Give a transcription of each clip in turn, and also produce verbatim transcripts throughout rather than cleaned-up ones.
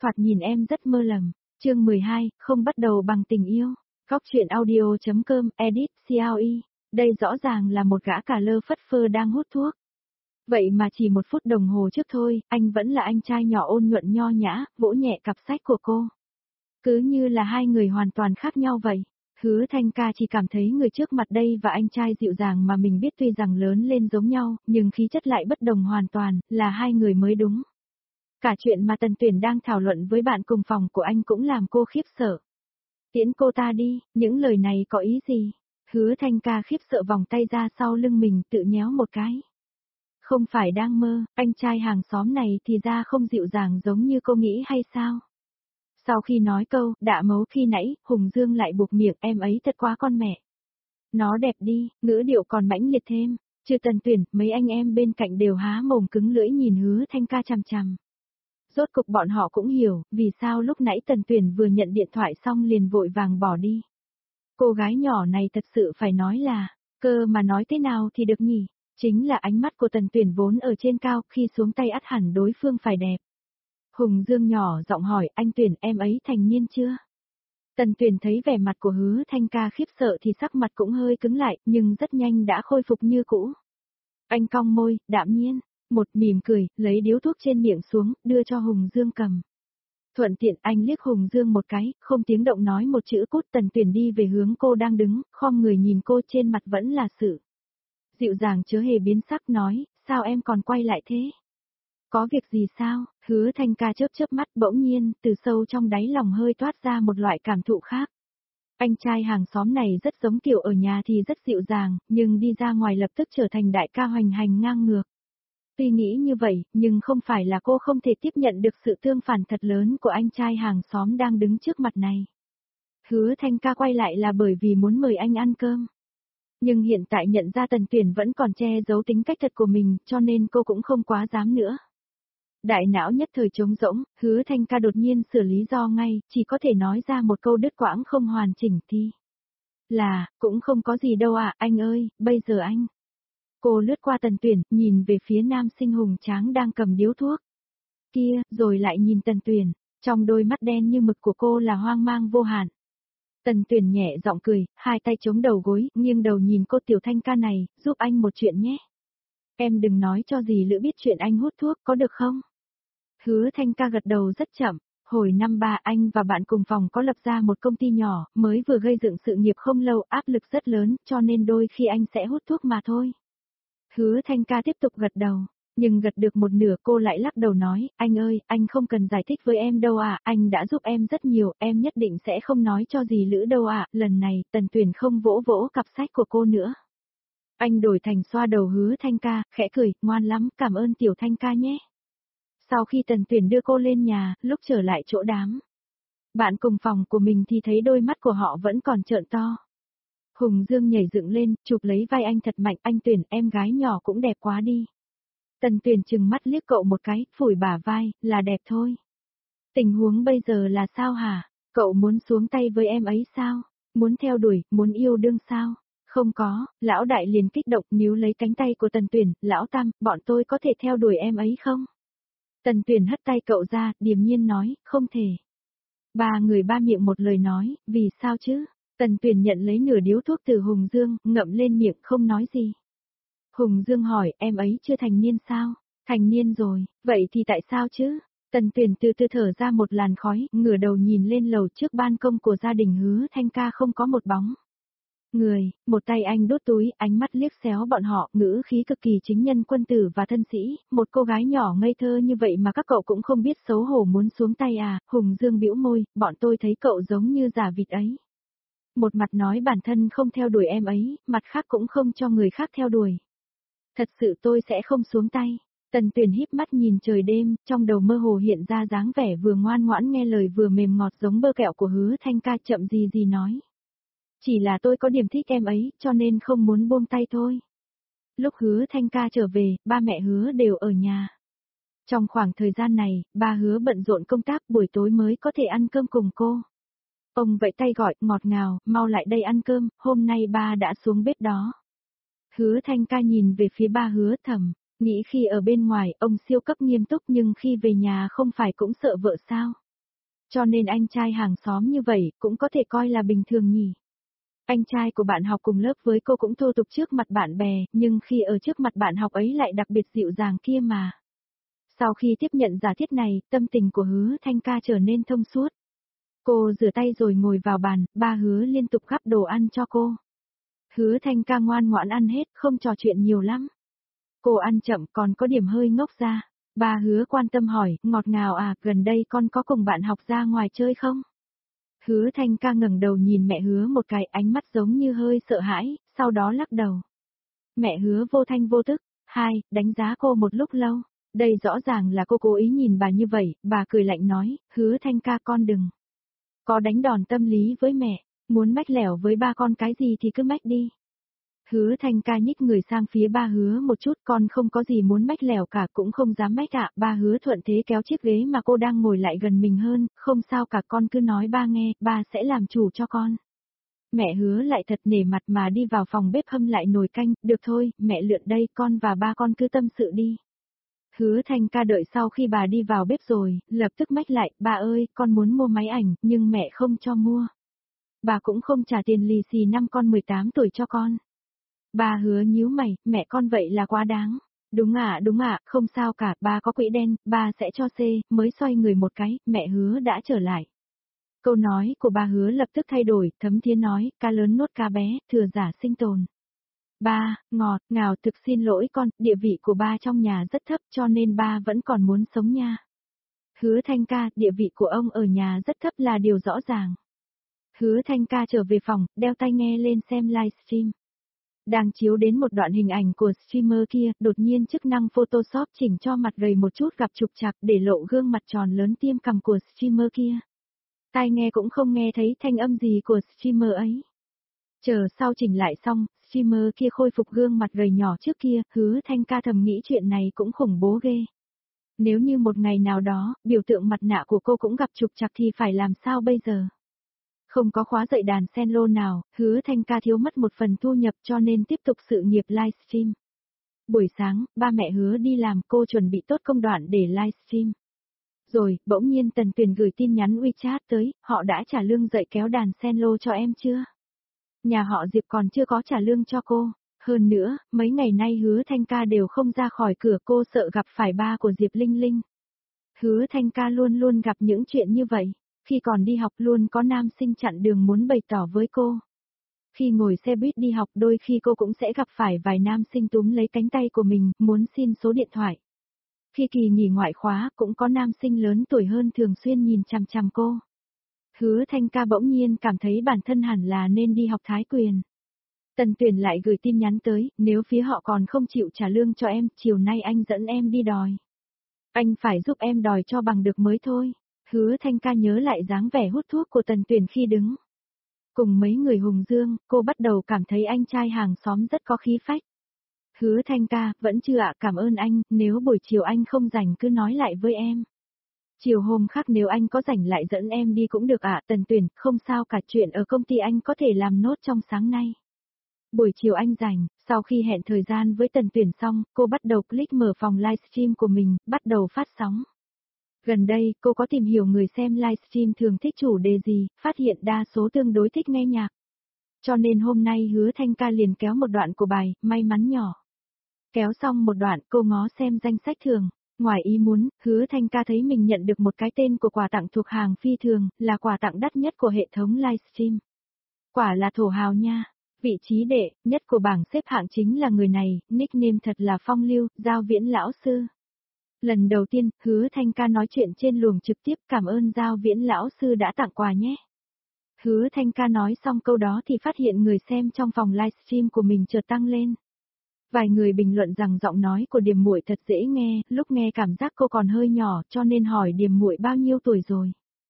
Thoạt nhìn em rất mơ lầm. Chương mười hai, không bắt đầu bằng tình yêu. Góc truyện audio.com, edit, xê e. Đây rõ ràng là một gã cà lơ phất phơ đang hút thuốc. Vậy mà chỉ một phút đồng hồ trước thôi, anh vẫn là anh trai nhỏ ôn nhuận nho nhã, vỗ nhẹ cặp sách của cô. Cứ như là hai người hoàn toàn khác nhau vậy. Hứa Thanh Ca chỉ cảm thấy người trước mặt đây và anh trai dịu dàng mà mình biết tuy rằng lớn lên giống nhau, nhưng khí chất lại bất đồng hoàn toàn, là hai người mới đúng. Cả chuyện mà Tần Tuyển đang thảo luận với bạn cùng phòng của anh cũng làm cô khiếp sợ. Tiễn cô ta đi, những lời này có ý gì? Hứa Thanh Ca khiếp sợ vòng tay ra sau lưng mình tự nhéo một cái. Không phải đang mơ, anh trai hàng xóm này thì ra không dịu dàng giống như cô nghĩ hay sao? Sau khi nói câu, đạ mấu khi nãy, Hùng Dương lại buộc miệng em ấy thật quá con mẹ. Nó đẹp đi, ngữ điệu còn mãnh liệt thêm. Trừ Tần Tuyển, mấy anh em bên cạnh đều há mồm cứng lưỡi nhìn Hứa Thanh Ca chằm chằm. Rốt cục bọn họ cũng hiểu, vì sao lúc nãy Tần Tuyển vừa nhận điện thoại xong liền vội vàng bỏ đi. Cô gái nhỏ này thật sự phải nói là, cơ mà nói thế nào thì được nhỉ? Chính là ánh mắt của Tần Tuyển vốn ở trên cao, khi xuống tay ắt hẳn đối phương phải đẹp. Hùng Dương nhỏ giọng hỏi, anh Tuyển em ấy thành niên chưa? Tần Tuyển thấy vẻ mặt của Hứa Thanh Ca khiếp sợ thì sắc mặt cũng hơi cứng lại, nhưng rất nhanh đã khôi phục như cũ. Anh cong môi, đạm nhiên, một mỉm cười, lấy điếu thuốc trên miệng xuống, đưa cho Hùng Dương cầm. Thuận tiện anh liếc Hùng Dương một cái, không tiếng động nói một chữ cút. Tần Tuyển đi về hướng cô đang đứng, khom người nhìn cô, trên mặt vẫn là sự dịu dàng chớ hề biến sắc, nói, sao em còn quay lại thế? Có việc gì sao? Hứa Thanh Ca chớp chớp mắt, bỗng nhiên, từ sâu trong đáy lòng hơi toát ra một loại cảm thụ khác. Anh trai hàng xóm này rất giống kiểu ở nhà thì rất dịu dàng, nhưng đi ra ngoài lập tức trở thành đại ca hoành hành ngang ngược. Tuy nghĩ như vậy, nhưng không phải là cô không thể tiếp nhận được sự tương phản thật lớn của anh trai hàng xóm đang đứng trước mặt này. Hứa Thanh Ca quay lại là bởi vì muốn mời anh ăn cơm. Nhưng hiện tại nhận ra Tần Tuyển vẫn còn che giấu tính cách thật của mình, cho nên cô cũng không quá dám nữa. Đại não nhất thời trống rỗng, Hứa Thanh Ca đột nhiên sửa lý do ngay, chỉ có thể nói ra một câu đứt quãng không hoàn chỉnh thì. Là, cũng không có gì đâu ạ, à, anh ơi, bây giờ anh. Cô lướt qua Tần Tuyển, nhìn về phía nam sinh hùng tráng đang cầm điếu thuốc. Kia, rồi lại nhìn Tần Tuyển, trong đôi mắt đen như mực của cô là hoang mang vô hạn. Tần Tuyển nhẹ giọng cười, hai tay chống đầu gối, nghiêng đầu nhìn cô, Tiểu Thanh Ca này, giúp anh một chuyện nhé. Em đừng nói cho dì Lữ biết chuyện anh hút thuốc, có được không? Hứa Thanh Ca gật đầu rất chậm. Hồi năm ba anh và bạn cùng phòng có lập ra một công ty nhỏ, mới vừa gây dựng sự nghiệp không lâu, áp lực rất lớn, cho nên đôi khi anh sẽ hút thuốc mà thôi. Hứa Thanh Ca tiếp tục gật đầu, nhưng gật được một nửa cô lại lắc đầu nói, anh ơi, anh không cần giải thích với em đâu ạ, à, anh đã giúp em rất nhiều, em nhất định sẽ không nói cho dì Lữ đâu ạ. À. Lần này, Tần Tuyển không vỗ vỗ cặp sách của cô nữa. Anh đổi thành xoa đầu Hứa Thanh Ca, khẽ cười, ngoan lắm, cảm ơn Tiểu Thanh Ca nhé. Sau khi Tần Tuyển đưa cô lên nhà, lúc trở lại chỗ đám, bạn cùng phòng của mình thì thấy đôi mắt của họ vẫn còn trợn to. Hùng Dương nhảy dựng lên, chụp lấy vai anh thật mạnh, anh Tuyển, em gái nhỏ cũng đẹp quá đi. Tần Tuyển trừng mắt liếc cậu một cái, phủi bả vai, là đẹp thôi. Tình huống bây giờ là sao hả? Cậu muốn xuống tay với em ấy sao? Muốn theo đuổi, muốn yêu đương sao? Không có, lão đại liền kích động níu lấy cánh tay của Tần Tuyển, lão Tam, bọn tôi có thể theo đuổi em ấy không? Tần Tuyển hất tay cậu ra, điềm nhiên nói, không thể. Ba người ba miệng một lời nói, vì sao chứ? Tần Tuyển nhận lấy nửa điếu thuốc từ Hùng Dương, ngậm lên miệng không nói gì. Hùng Dương hỏi, em ấy chưa thành niên sao? Thành niên rồi, vậy thì tại sao chứ? Tần Tuyển từ từ thở ra một làn khói, ngửa đầu nhìn lên lầu trước ban công của gia đình Hứa Thanh Ca không có một bóng người, một tay anh đốt túi, ánh mắt liếc xéo bọn họ, ngữ khí cực kỳ chính nhân quân tử và thân sĩ, một cô gái nhỏ ngây thơ như vậy mà các cậu cũng không biết xấu hổ muốn xuống tay à? Hùng Dương bĩu môi, bọn tôi thấy cậu giống như giả vịt ấy. Một mặt nói bản thân không theo đuổi em ấy, mặt khác cũng không cho người khác theo đuổi. Thật sự tôi sẽ không xuống tay. Tần Tuyển híp mắt nhìn trời đêm, trong đầu mơ hồ hiện ra dáng vẻ vừa ngoan ngoãn nghe lời vừa mềm ngọt giống bơ kẹo của Hứa Thanh Ca, chậm gì gì nói. Chỉ là tôi có điểm thích em ấy, cho nên không muốn buông tay thôi. Lúc Hứa Thanh Ca trở về, ba mẹ Hứa đều ở nhà. Trong khoảng thời gian này, ba Hứa bận rộn công tác, buổi tối mới có thể ăn cơm cùng cô. Ông vẫy tay gọi, ngọt ngào, mau lại đây ăn cơm, hôm nay ba đã xuống bếp đó. Hứa Thanh Ca nhìn về phía ba Hứa thầm, nghĩ khi ở bên ngoài ông siêu cấp nghiêm túc nhưng khi về nhà không phải cũng sợ vợ sao. cho nên anh trai hàng xóm như vậy cũng có thể coi là bình thường nhỉ. Anh trai của bạn học cùng lớp với cô cũng thô tục trước mặt bạn bè, nhưng khi ở trước mặt bạn học ấy lại đặc biệt dịu dàng kia mà. Sau khi tiếp nhận giả thiết này, tâm tình của Hứa Thanh Ca trở nên thông suốt. Cô rửa tay rồi ngồi vào bàn, ba Hứa liên tục gắp đồ ăn cho cô. Hứa Thanh Ca ngoan ngoãn ăn hết, không trò chuyện nhiều lắm. Cô ăn chậm còn có điểm hơi ngốc ra. Ba Hứa quan tâm hỏi, ngọt ngào à, gần đây con có cùng bạn học ra ngoài chơi không? Hứa Thanh Ca ngẩng đầu nhìn mẹ Hứa một cái, ánh mắt giống như hơi sợ hãi, sau đó lắc đầu. Mẹ Hứa vô thanh vô tức, hai, đánh giá cô một lúc lâu. Đây rõ ràng là cô cố ý nhìn bà như vậy, bà cười lạnh nói, Hứa Thanh Ca con đừng. Có đánh đòn tâm lý với mẹ, muốn mách lẻo với ba con cái gì thì cứ mách đi. Hứa Thanh Ca nhích người sang phía ba Hứa một chút, con không có gì muốn mách lẻo cả, cũng không dám mách ạ. Ba Hứa thuận thế kéo chiếc ghế mà cô đang ngồi lại gần mình hơn, không sao cả, con cứ nói ba nghe, ba sẽ làm chủ cho con. Mẹ Hứa lại thật nể mặt mà đi vào phòng bếp hâm lại nồi canh, được thôi, mẹ lượn đây, con và ba con cứ tâm sự đi. Hứa Thanh Ca đợi sau khi bà đi vào bếp rồi, lập tức mách lại, ba ơi, con muốn mua máy ảnh, nhưng mẹ không cho mua. Bà cũng không trả tiền lì xì năm con mười tám tuổi cho con. Bà Hứa nhíu mày, mẹ con vậy là quá đáng. Đúng ạ, đúng ạ, không sao cả, ba có quỹ đen, ba sẽ cho C, mới xoay người một cái, mẹ Hứa đã trở lại. Câu nói của bà Hứa lập tức thay đổi, thấm thiế nói, cá lớn nuốt cá bé, thừa giả sinh tồn. Ba, ngọt, ngào, thực xin lỗi con, địa vị của ba trong nhà rất thấp cho nên ba vẫn còn muốn sống nha. Hứa Thanh Ca, địa vị của ông ở nhà rất thấp là điều rõ ràng. Hứa Thanh Ca trở về phòng, đeo tai nghe lên xem livestream. Đang chiếu đến một đoạn hình ảnh của streamer kia, đột nhiên chức năng Photoshop chỉnh cho mặt gầy một chút gặp trục trặc để lộ gương mặt tròn lớn tiêm cằm của streamer kia. Tai nghe cũng không nghe thấy thanh âm gì của streamer ấy. Chờ sau chỉnh lại xong, streamer kia khôi phục gương mặt gầy nhỏ trước kia, Hứa Thanh Ca thầm nghĩ chuyện này cũng khủng bố ghê. Nếu như một ngày nào đó, biểu tượng mặt nạ của cô cũng gặp trục trặc thì phải làm sao bây giờ? Không có khóa dạy đàn cello nào, Hứa Thanh Ca thiếu mất một phần thu nhập cho nên tiếp tục sự nghiệp livestream. Buổi sáng, ba mẹ Hứa đi làm, cô chuẩn bị tốt công đoạn để livestream. Rồi, bỗng nhiên Tần Tuyền gửi tin nhắn WeChat tới, họ đã trả lương dạy kéo đàn cello cho em chưa? Nhà họ Diệp còn chưa có trả lương cho cô. Hơn nữa, mấy ngày nay Hứa Thanh Ca đều không ra khỏi cửa, cô sợ gặp phải ba của Diệp Linh Linh. Hứa Thanh Ca luôn luôn gặp những chuyện như vậy. Khi còn đi học luôn có nam sinh chặn đường muốn bày tỏ với cô. Khi ngồi xe buýt đi học đôi khi cô cũng sẽ gặp phải vài nam sinh túm lấy cánh tay của mình, muốn xin số điện thoại. Khi kỳ nghỉ ngoại khóa cũng có nam sinh lớn tuổi hơn thường xuyên nhìn chằm chằm cô. Hứa Thanh Ca bỗng nhiên cảm thấy bản thân hẳn là nên đi học thái quyền. Tần Tuyền lại gửi tin nhắn tới, nếu phía họ còn không chịu trả lương cho em, chiều nay anh dẫn em đi đòi. Anh phải giúp em đòi cho bằng được mới thôi. Hứa Thanh Ca nhớ lại dáng vẻ hút thuốc của Tần Tuyền khi đứng. Cùng mấy người hùng dương, cô bắt đầu cảm thấy anh trai hàng xóm rất có khí phách. Hứa Thanh Ca, vẫn chưa ạ, cảm ơn anh, nếu buổi chiều anh không rảnh cứ nói lại với em. Chiều hôm khác nếu anh có rảnh lại dẫn em đi cũng được ạ. Tần Tuyền, không sao cả, chuyện ở công ty anh có thể làm nốt trong sáng nay. Buổi chiều anh rảnh, sau khi hẹn thời gian với Tần Tuyền xong, cô bắt đầu click mở phòng livestream của mình, bắt đầu phát sóng. Gần đây, cô có tìm hiểu người xem livestream thường thích chủ đề gì, phát hiện đa số tương đối thích nghe nhạc. Cho nên hôm nay Hứa Thanh Ca liền kéo một đoạn của bài, may mắn nhỏ. Kéo xong một đoạn, cô ngó xem danh sách thưởng. Ngoài ý muốn, Hứa Thanh Ca thấy mình nhận được một cái tên của quà tặng thuộc hàng phi thường, là quà tặng đắt nhất của hệ thống livestream. Quả là thổ hào nha. Vị trí đệ nhất của bảng xếp hạng chính là người này, nickname thật là phong lưu, Giao Viễn lão sư. Lần đầu tiên, Hứa Thanh Ca nói chuyện trên luồng trực tiếp, cảm ơn Giao Viễn lão sư đã tặng quà nhé. Hứa Thanh Ca nói xong câu đó thì phát hiện người xem trong phòng livestream của mình chợt tăng lên. Vài người bình luận rằng giọng nói của Điềm Muội thật dễ nghe, lúc nghe cảm giác cô còn hơi nhỏ cho nên hỏi Điềm Muội bao nhiêu tuổi rồi.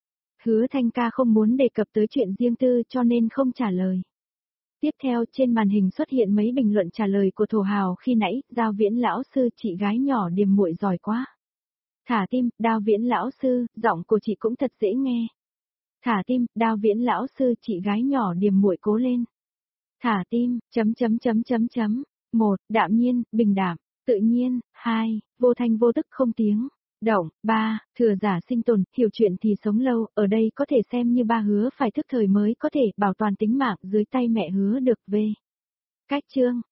Hứa Thanh Ca không muốn đề cập tới chuyện riêng tư cho nên không trả lời. Tiếp theo trên màn hình xuất hiện mấy bình luận trả lời của thổ hào khi nãy, Giao Viễn lão sư, chị gái nhỏ Điềm Muội giỏi quá. Thả tim, Đao Viễn lão sư, giọng của chị cũng thật dễ nghe. Thả tim, Đao Viễn lão sư, chị gái nhỏ Điềm Muội cố lên. Thả tim, chấm chấm chấm chấm chấm. Một, đạm nhiên, bình đạm, tự nhiên. Hai, vô thanh vô tức không tiếng. Động, ba, thừa giả sinh tồn, hiểu chuyện thì sống lâu, ở đây có thể xem như ba hứa phải thức thời mới có thể bảo toàn tính mạng dưới tay mẹ hứa được về. Cách chương